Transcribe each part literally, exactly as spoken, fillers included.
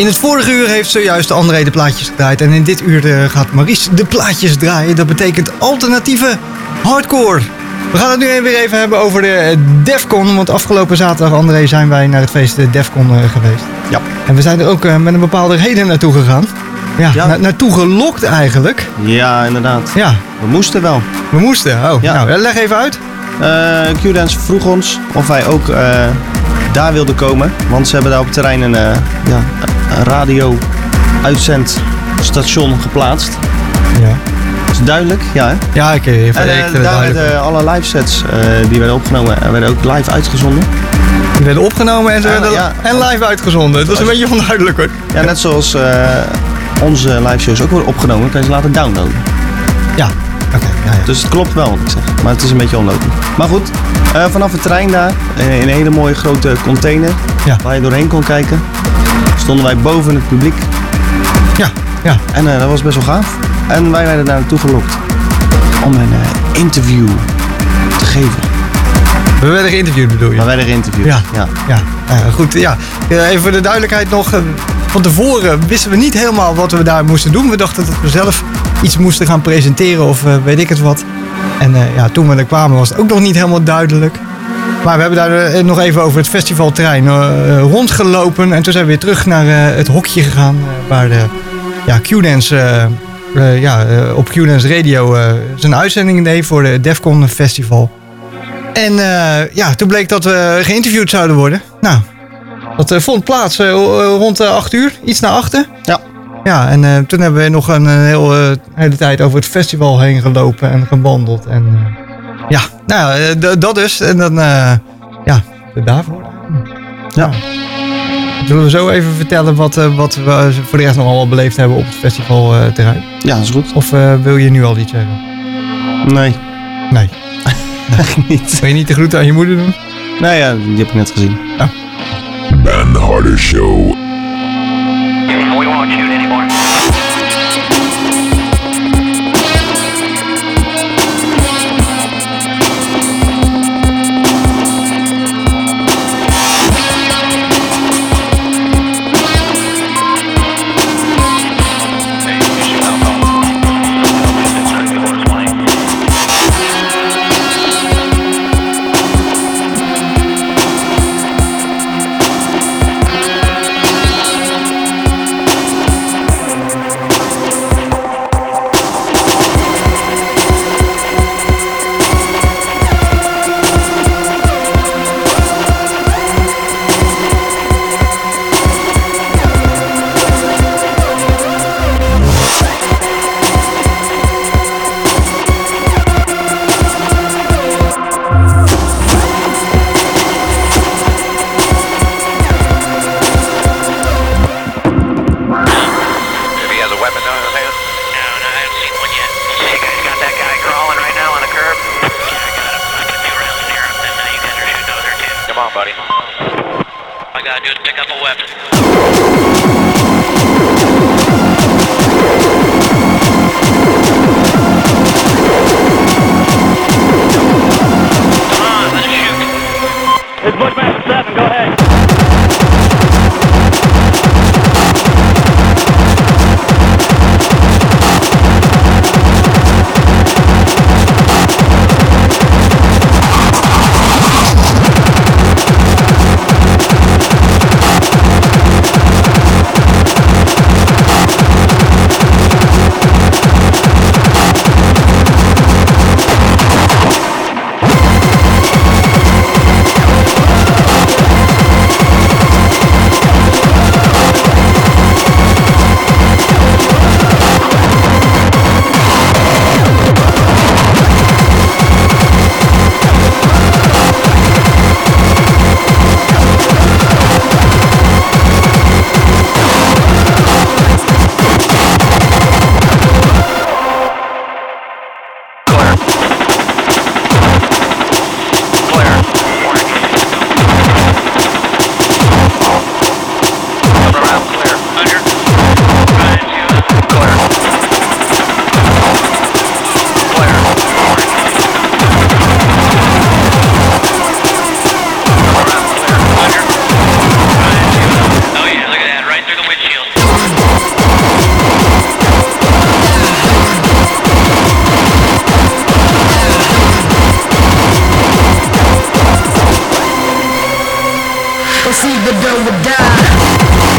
In het vorige uur heeft zojuist André de plaatjes gedraaid. En in dit uur uh, gaat Maurice de plaatjes draaien. Dat betekent alternatieve hardcore. We gaan het nu weer even hebben over de Defcon. Want afgelopen zaterdag, André, zijn wij naar het feest Defcon uh, geweest. Ja. En we zijn er ook uh, met een bepaalde reden naartoe gegaan. Ja, ja. Na- naartoe gelokt eigenlijk. Ja, inderdaad. Ja. We moesten wel. We moesten? Oh, ja. Nou, leg even uit. Uh, Q-Dance vroeg ons of wij ook uh, daar wilden komen. Want ze hebben daar op het terrein een, uh, ja, een radio-uitzendstation geplaatst. Ja. Is het duidelijk? Ja, hè? Ja, ik heb En uh, daar werden alle live sets uh, die werden opgenomen en werden ook live uitgezonden. Die werden opgenomen en ze werden uh, ja. en live uitgezonden. Dat is een beetje onduidelijk hoor. Ja, net zoals uh, onze live shows ook worden opgenomen, kan je ze laten downloaden. Ja. Okay, ja, ja. Dus het klopt wel wat ik zeg, maar het is een beetje onlogisch. Maar goed, uh, vanaf het terrein daar, in een hele mooie grote container, ja. waar je doorheen kon kijken, stonden wij boven het publiek. Ja, ja. En uh, dat was best wel gaaf. En wij werden daar naartoe gelokt om een uh, interview te geven. We werden geïnterviewd bedoel je? We werden geïnterviewd, ja. ja. ja. ja goed, ja. Even voor de duidelijkheid nog. Van tevoren wisten we niet helemaal wat we daar moesten doen. We dachten dat we zelf iets moesten gaan presenteren of uh, weet ik het wat. En uh, ja, toen we er kwamen was het ook nog niet helemaal duidelijk. Maar we hebben daar uh, nog even over het festivalterrein uh, rondgelopen. En toen zijn we weer terug naar uh, het hokje gegaan. Uh, waar de ja, Q-Dance uh, uh, ja, uh, op Q-Dance Radio uh, zijn uitzending deed voor de Defcon Festival. En uh, ja, toen bleek dat we geïnterviewd zouden worden. Nou, dat uh, vond plaats uh, rond uh, acht uur, iets na achten. Ja. Ja, en uh, toen hebben we nog een, een hele, uh, hele tijd over het festival heen gelopen en gewandeld. En uh, ja, nou uh, d- dat dus. En dan, uh, ja, daarvoor. Ja. Zullen we zo even vertellen wat, uh, wat we voor de rest nog allemaal beleefd hebben op het festivalterrein? Uh, ja, dat is goed. Of uh, wil je nu al iets zeggen? Nee. Nee. Eigenlijk niet. Wil je niet de groeten aan je moeder doen? Nee, ja, die heb ik net gezien. Oh. Ben Harder Show. We won't shoot anymore. would die.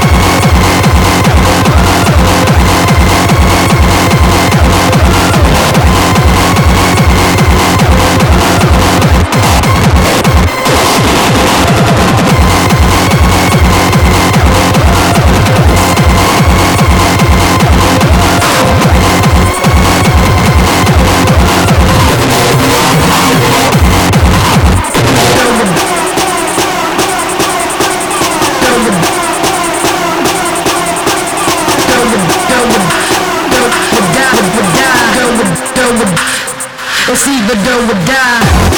It's either do or die.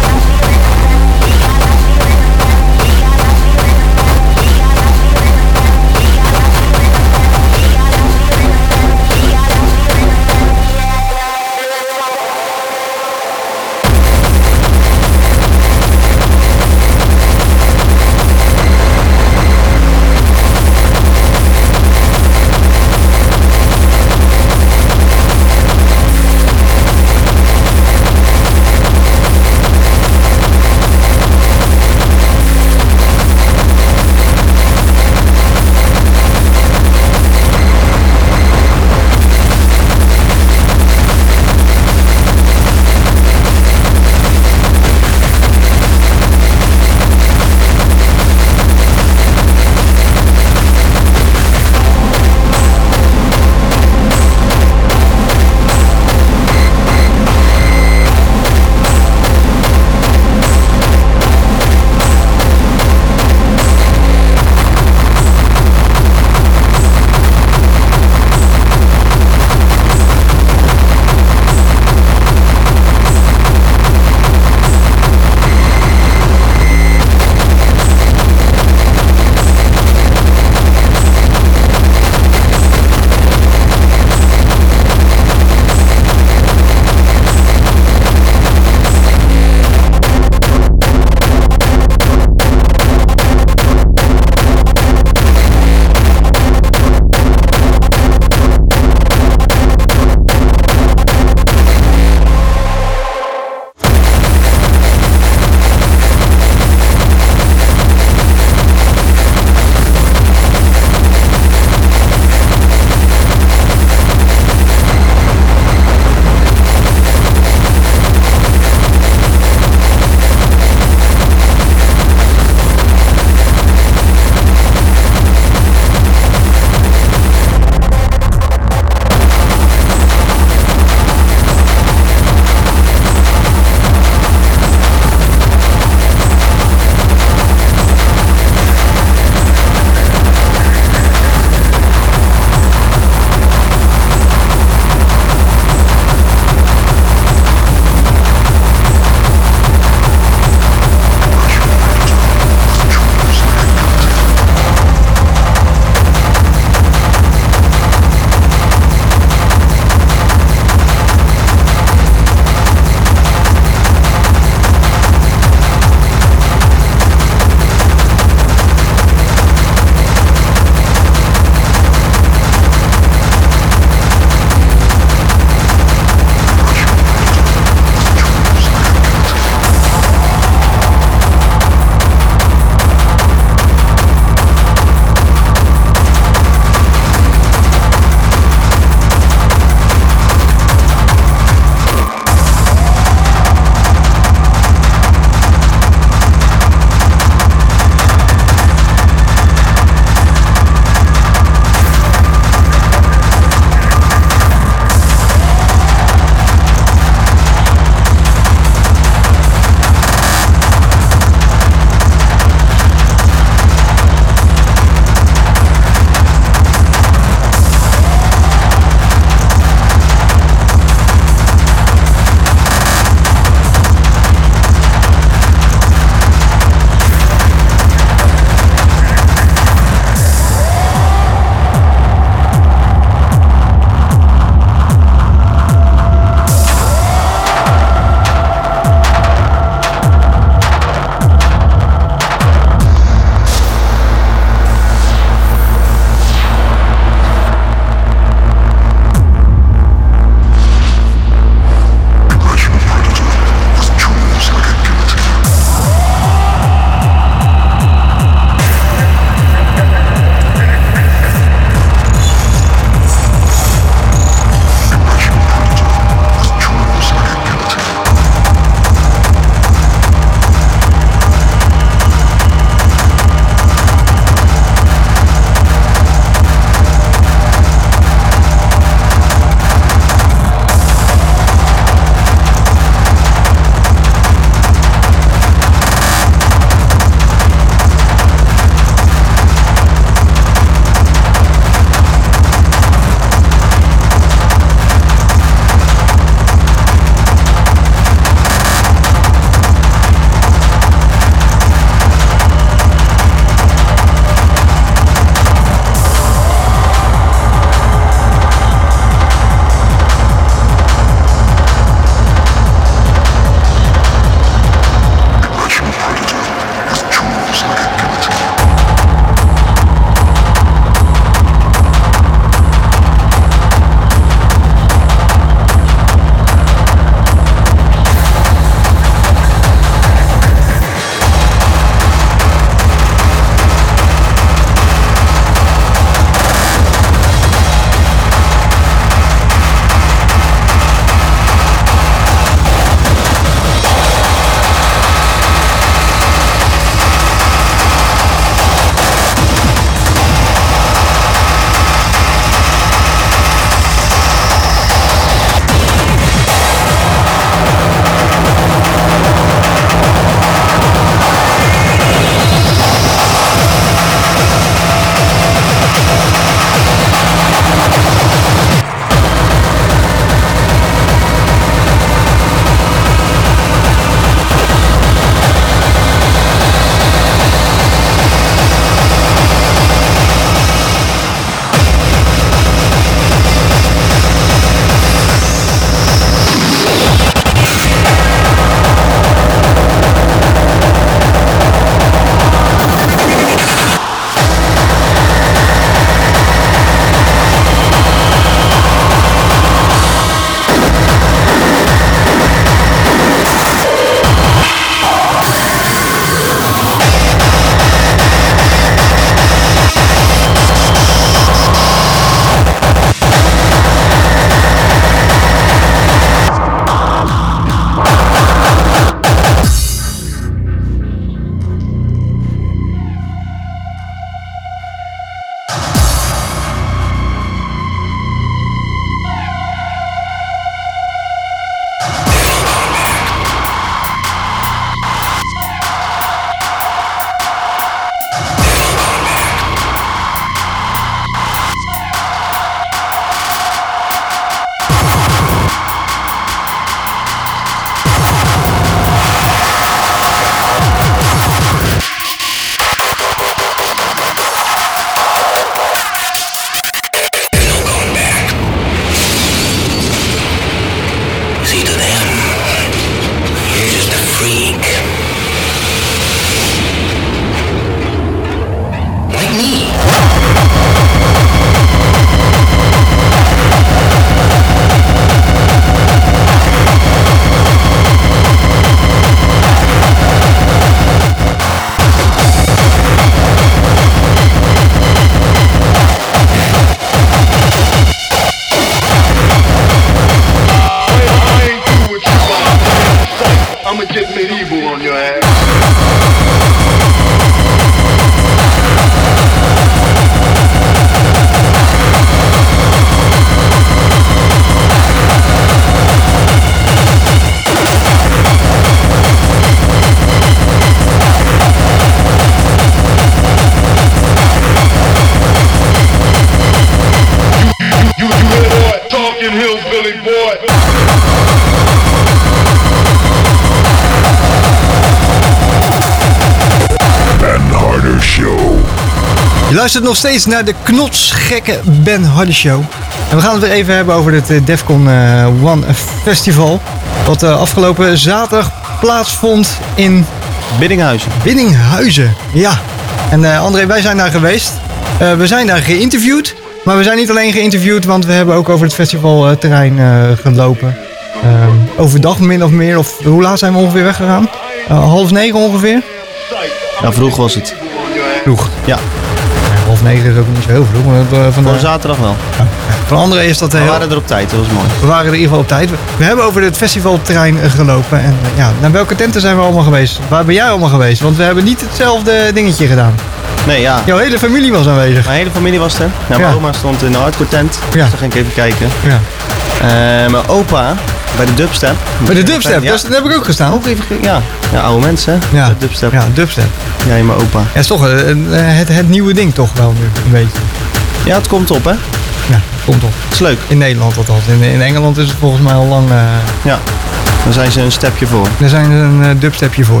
Ben Harder Show. Je luistert nog steeds naar de knotsgekke Ben Harder Show. En we gaan het weer even hebben over het eh, Defcon eh, One Festival. Wat eh, afgelopen zaterdag plaatsvond in Biddinghuizen. Biddinghuizen. Ja. En eh, André, wij zijn daar geweest. Eh, we zijn daar geïnterviewd. Maar we zijn niet alleen geïnterviewd, want we hebben ook over het festivalterrein eh, gelopen. Ehm, overdag min of meer. Of hoe laat zijn we ongeveer weggegaan? Uh, half negen ongeveer? Ja, vroeg was het. Vroeg. Ja, Ja, half negen is ook niet zo heel vroeg. Maar dat, uh, van, voor de, zaterdag wel. van André is dat We heel... waren er op tijd, dat was mooi. We waren er in ieder geval op tijd. We hebben over het festivalterrein eh, gelopen. En eh, ja, naar welke tenten zijn we allemaal geweest? Waar ben jij allemaal geweest? Want we hebben niet hetzelfde dingetje gedaan. Nee, ja. Jouw hele familie was aanwezig. Mijn hele familie was er. Ja, mijn Ja. oma stond in de hardcore tent. Ja. Dus daar ging ik even kijken. Ja. Eh, mijn opa bij de dubstep. Bij de dubstep, Ja. dus, daar heb ik ook gestaan. Ook even, ge- ja. ja, oude mensen. hè? Ja. De dubstep. Ja, dubstep. Jij en mijn opa. Ja, is toch eh, eh, het, het nieuwe ding toch wel nu, een beetje. Ja, het komt op, hè? Het Ja, komt op. is leuk. In Nederland althans. In, in Engeland is het volgens mij al lang... eh Ja. Daar zijn ze een stapje voor. daar zijn er een eh, dubstepje voor.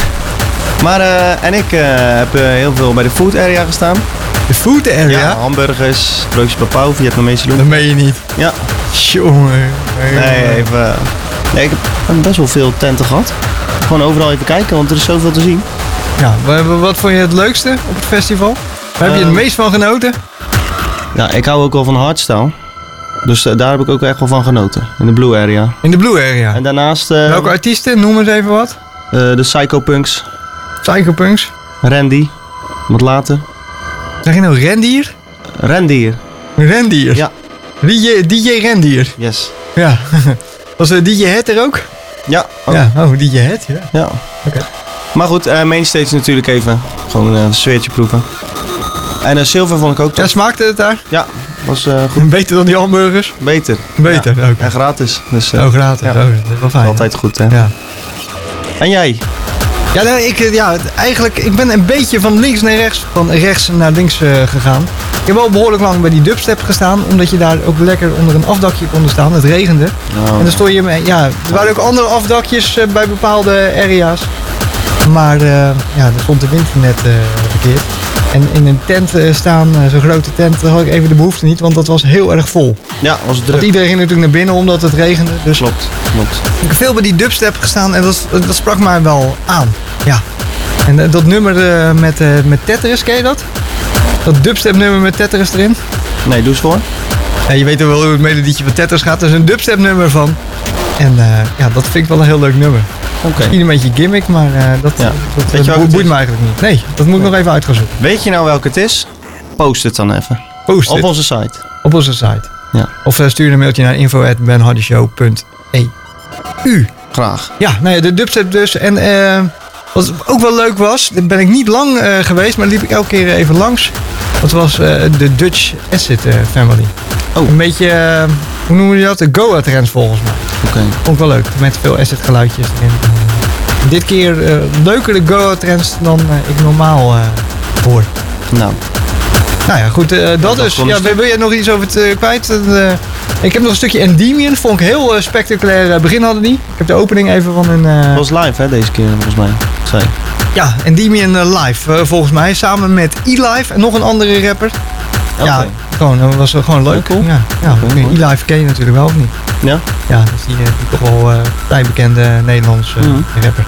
Maar, eh, en ik eh, heb eh, heel veel bij de food area gestaan. De food area? Ja, hamburgers, broodjes papau, Vietnamese loen. Dat meen je niet. Ja. Jongen. Nee, even... Nee, ik heb best wel veel tenten gehad. Gewoon overal even kijken, want er is zoveel te zien. Ja, wa- wa- wat vond je het leukste op het festival? Waar heb je het Ehm, meest van genoten? Ja, ik hou ook wel van hardstyle. Dus eh, daar heb ik ook echt wel van genoten. In de blue area. In de Blue Area. En daarnaast eh, Welke artiesten? Noem eens even wat. eh, de Psychopunks, Psychopunks. Randy, wat later. Zeg je nou Rendier? Rendier, Rendier? Ja. D J, D J Rendier. yes. Ja. Was uh, D J Het er ook? Ja, oh, Ja. Oh, D J Het, ja. ja. Oké. Maar goed, eh mainstage natuurlijk even. Gewoon eh, een sfeertje proeven. En uh, Silver vond ik ook Ja, top. smaakte het daar? Ja, was eh, goed. Beter dan die hamburgers? Beter. Beter, Ja. ook. En gratis. Dus eh, Oh, gratis. Ja. Oh, dat is wel fijn. altijd goed, hè. Ja. En jij? Ja, nou, ik, eh, ja, eigenlijk, ik ben een beetje van links naar rechts, van rechts naar links eh, gegaan. Ik heb wel behoorlijk lang bij die dubstep gestaan, omdat je daar ook lekker onder een afdakje kon staan. Het regende. Oh. En dan stond je mee, ja, er waren ook andere afdakjes eh, bij bepaalde area's. Maar eh, ja, er stond de wind net eh, verkeerd. En in een tent eh, staan, eh, zo'n grote tent, daar had ik even de behoefte niet, want dat was heel erg vol. Ja, was Want druk. iedereen ging natuurlijk naar binnen omdat het regende. Dus Klopt, klopt. ik heb veel bij die dubstep gestaan en dat, dat sprak mij wel aan. Ja. En eh, dat nummer eh, met, eh, met Tetris, ken je dat? Dat dubstep nummer met Tetris erin. Nee, doe eens voor. Ja, je weet wel hoe het melodietje van Tetris gaat. Er is een dubstep nummer van. En eh, ja, dat vind ik wel een heel leuk nummer. Oké. Misschien een beetje gimmick, maar eh, dat, Ja. dat, Weet je dat welke het boeit is? me eigenlijk niet. Nee, dat moet ik nog even uit gaan zoeken. Weet je nou welke het is? Post het dan even. Post Op het onze site. op onze site. Ja. Of eh, stuur een mailtje naar info at benhardyshow punt e u. Graag. Ja, nou ja, de dubstep dus. En eh, wat ook wel leuk was, daar ben ik niet lang eh, geweest, maar liep ik elke keer even langs. Dat was eh, de Dutch Acid eh, Family. Oh. Een beetje, eh, hoe noemen we dat? De Goa trends volgens mij. Oké. Vond ik wel leuk, met veel acid geluidjes erin. En dit keer uh, leukere Goa trends dan uh, ik normaal uh, hoor. Nou, Nou ja, goed, uh, dat dat dus. kon Ja, een wil wil jij nog iets over het uh, kwijt? Uh, ik heb nog een stukje Endymion, vond ik heel uh, spectaculair uh, begin hadden die. Ik heb de opening even van een... uh, het was live hè, deze keer volgens mij. Zei. Ja, Endymion uh, live uh, volgens mij, samen met E-Live en nog een andere rapper. Ja, Oké. gewoon, dat was uh, gewoon leuk. Cool. Ja, ja, Oké, mooi. E-Live ken je natuurlijk wel, of niet? Ja? Ja, dat is die, uh, die toch wel uh, vrij bekende Nederlandse uh, Mhm. rapper.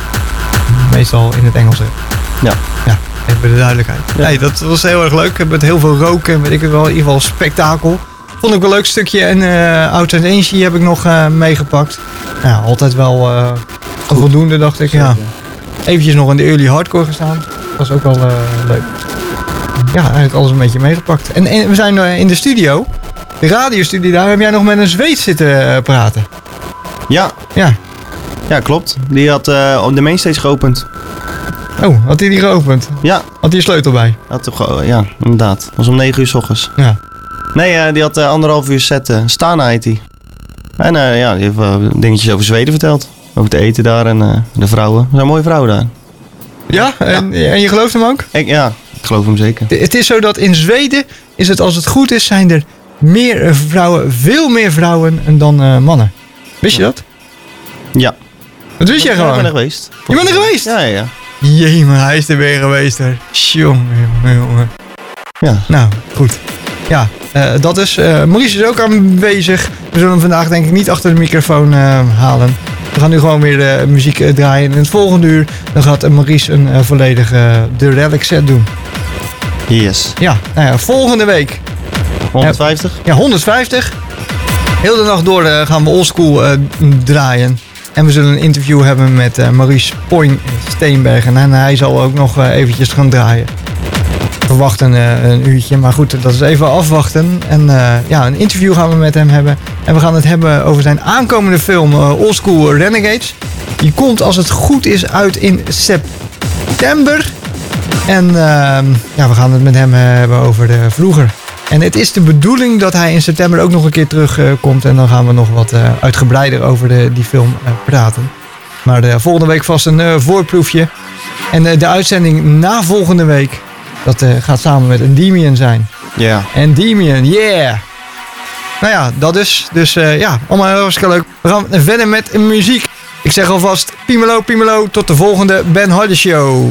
Meestal in het Engels. Hè. Ja. Ja, even bij de duidelijkheid. Ja. Nee, dat was heel erg leuk. Met heel veel roken en weet ik het wel. In ieder geval spektakel. Vond ik wel een leuk stukje. En uh, Out and Angie heb ik nog uh, meegepakt. Ja, altijd wel uh, voldoende, dacht ik. Ja. Eventjes nog in de early hardcore gestaan. Was ook wel uh, leuk. Ja, eigenlijk alles een beetje meegepakt. En, en we zijn uh, in de studio. De radiostudio, daar heb jij nog met een Zweed zitten uh, praten. Ja, Ja. ja, klopt. Die had uh, op de mainstage geopend. Oh, had hij die geopend? Ja, Had hij een sleutel bij? had toch, ge- ja, inderdaad. Het was om negen uur 's ochtends. Ja. Nee, uh, die had uh, anderhalf uur set. Uh, Stana heet die. En uh, ja, die heeft uh, dingetjes over Zweden verteld. Over het eten daar en uh, de vrouwen. Er zijn mooie vrouwen daar. Ja? En, en je gelooft hem ook? Ik, ja, ik geloof hem zeker. Het is zo dat in Zweden is het, als het goed is, zijn er meer vrouwen, veel meer vrouwen dan uh, mannen. Wist je dat? Ja. Dat wist jij Ja, ik ben gewoon. er geweest. Je bent er geweest? Ja, ja, ja. Jee, maar hij is er weer geweest hoor. Jongen, jongen, jongen. Ja. Nou, goed. Ja, uh, dat is. Uh, Maurice is ook aanwezig. We zullen hem vandaag denk ik niet achter de microfoon uh, halen. We gaan nu gewoon weer de muziek uh, draaien. En in het volgende uur dan gaat uh, Maurice een uh, volledige uh, The Relic set doen. Yes. Ja, nou ja, volgende week. honderdvijftig? Ja, honderdvijftig. Heel de nacht door uh, gaan we oldschool uh, draaien. En we zullen een interview hebben met uh, Maurice Poing Steenbergen. En hij zal ook nog uh, eventjes gaan draaien. We wachten uh, een uurtje, maar goed, dat is even afwachten. En uh, ja, een interview gaan we met hem hebben. En we gaan het hebben over zijn aankomende film uh, Oldschool Renegades. Die komt als het goed is uit in september. En uh, ja, we gaan het met hem hebben over de vroeger. En het is de bedoeling dat hij in september ook nog een keer terugkomt. Uh, en dan gaan we nog wat uh, uitgebreider over de, die film uh, praten. Maar uh, volgende week vast een uh, voorproefje. En uh, de uitzending na volgende week, dat uh, gaat samen met Endymion zijn. Ja. Endymion, yeah! Nou ja, dat is. Dus uh, ja, allemaal heel hartstikke leuk. We gaan verder met muziek. Ik zeg alvast, Piemelo, Piemelo, tot de volgende Ben Harder Show.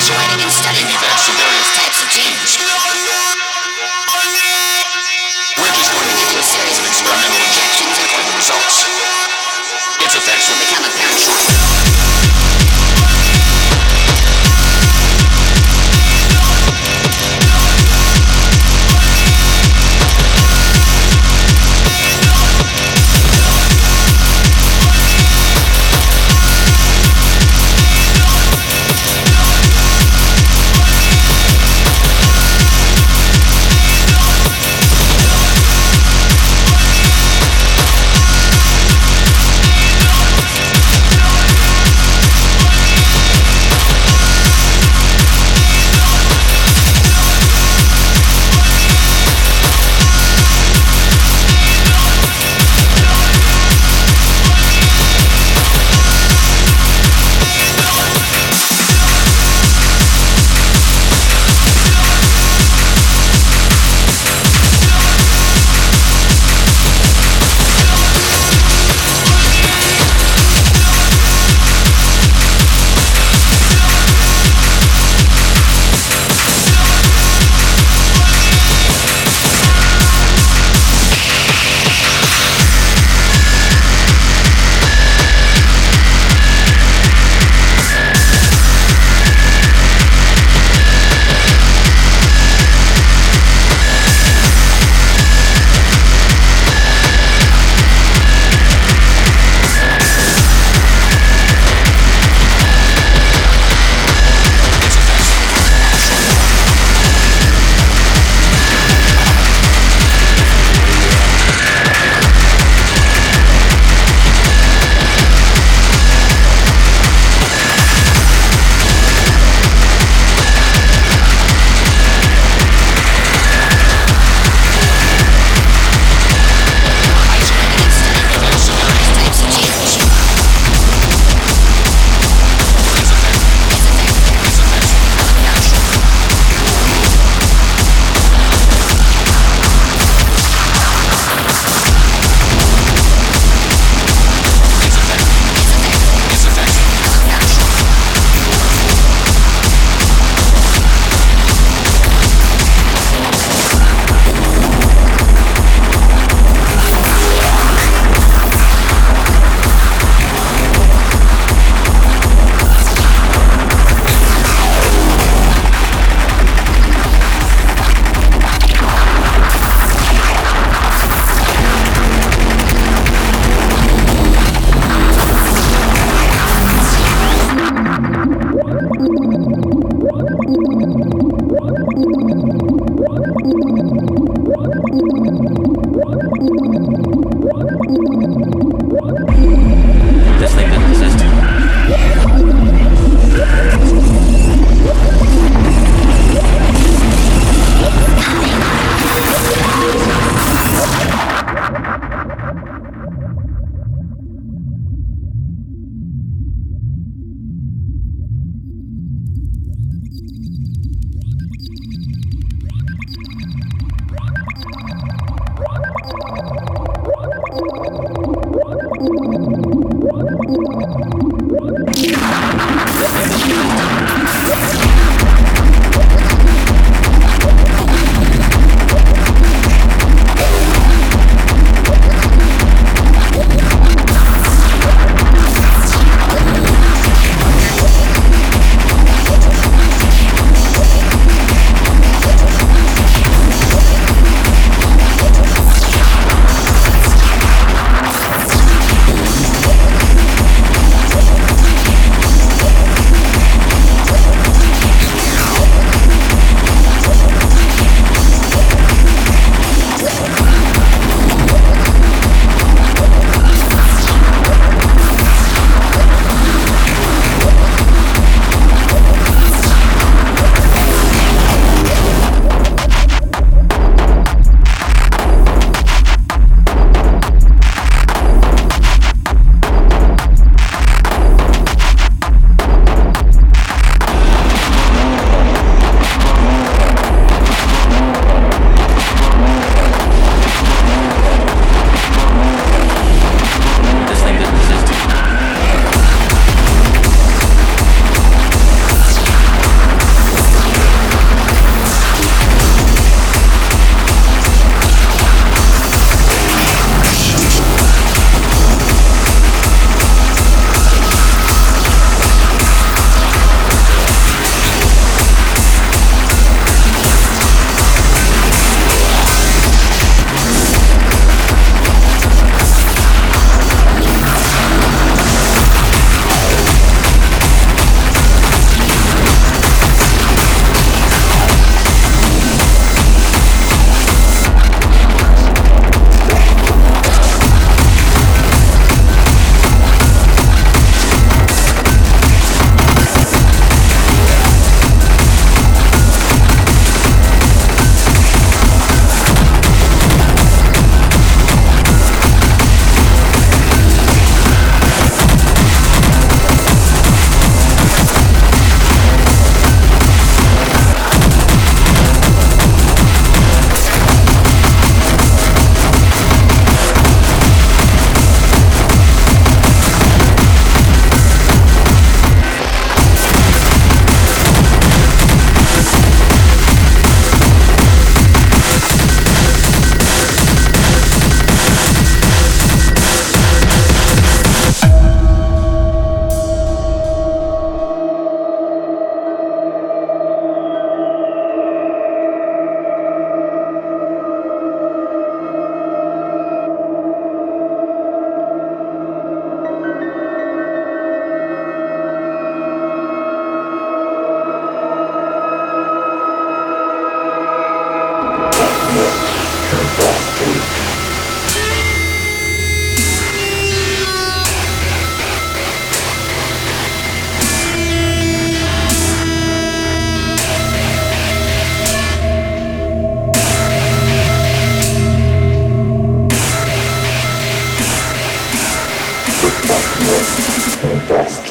graduating and studying the effects of various types of change. We're just going to give you a series of experimental injections and record the results. Its effects will become apparent shortly. We'll be right back.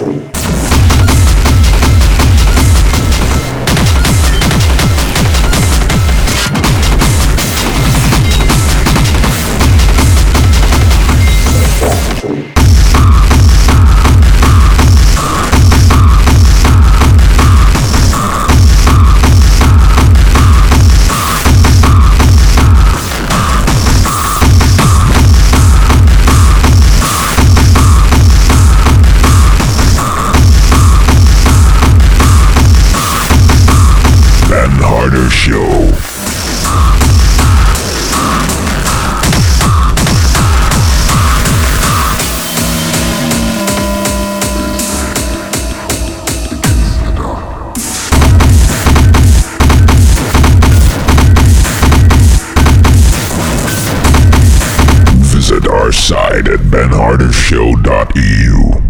Ben Harder Show. Visit our site at ben harder show dot e u.